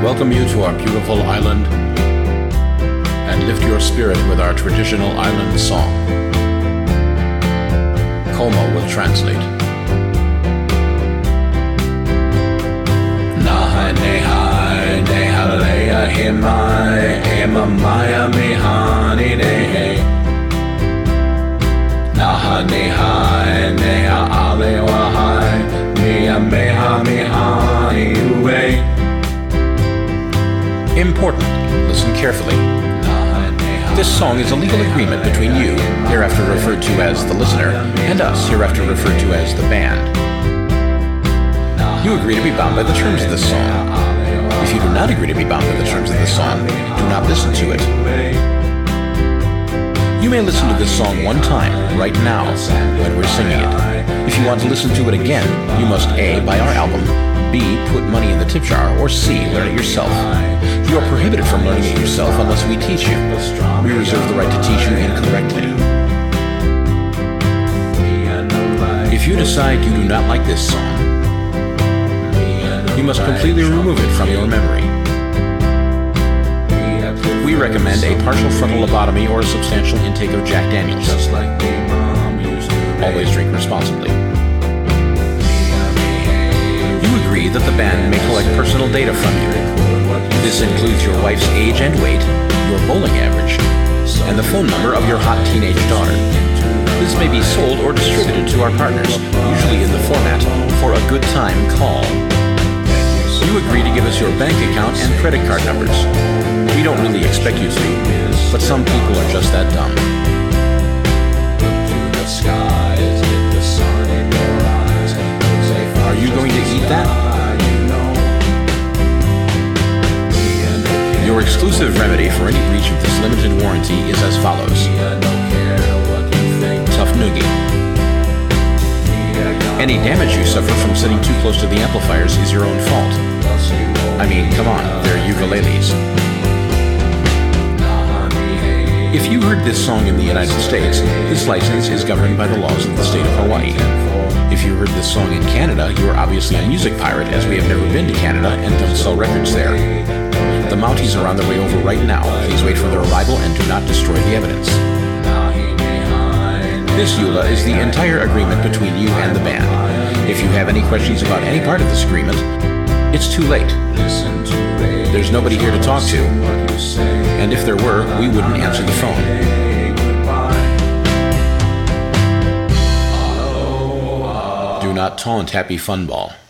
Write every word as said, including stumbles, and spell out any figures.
welcome you to our beautiful island and lift your spirit with our traditional island song. Como will translate. Nahai nehai nehalea himai emamaya mihani nehe. Naha nehai neha alewahai mia meha mihani uwe. Important. Listen carefully. This song is a legal agreement between you, hereafter referred to as the listener, and us, hereafter referred to as the band. You agree to be bound by the terms of this song. If you do not agree to be bound by the terms of this song, do not listen to it. You may listen to this song one time, right now, when we're singing it. If you want to listen to it again, you must A. buy our album, B. put money in the tip jar, or C. learn it yourself. You are prohibited from learning it yourself unless we teach you. We reserve the right to teach you incorrectly. If you decide you do not like this song, you must completely remove it from your memory. We recommend a partial frontal lobotomy or a substantial intake of Jack Daniels. Always drink responsibly. You agree that the band may collect personal data from you. This includes your wife's age and weight, your bowling average, and the phone number of your hot teenage daughter. This may be sold or distributed to our partners, usually in the format for a good time call. You agree to give us your bank account and credit card numbers. We don't really expect you to, but some people are just that dumb. Are you going to eat that? Your exclusive remedy for any breach of this limited warranty is as follows. Tough Noogie. Any damage you suffer from sitting too close to the amplifiers is your own fault. I mean, come on, they're ukuleles. If you heard this song in the United States, this license is governed by the laws of the state of Hawaii. If you heard this song in Canada, you are obviously a music pirate, as we have never been to Canada and don't sell records there. The Mounties are on their way over right now. Please wait for their arrival and do not destroy the evidence. This E U L A is the entire agreement between you and the band. If you have any questions about any part of this agreement, it's too late. There's nobody here to talk to, and if there were, we wouldn't answer the phone. Do not taunt Happy Funball.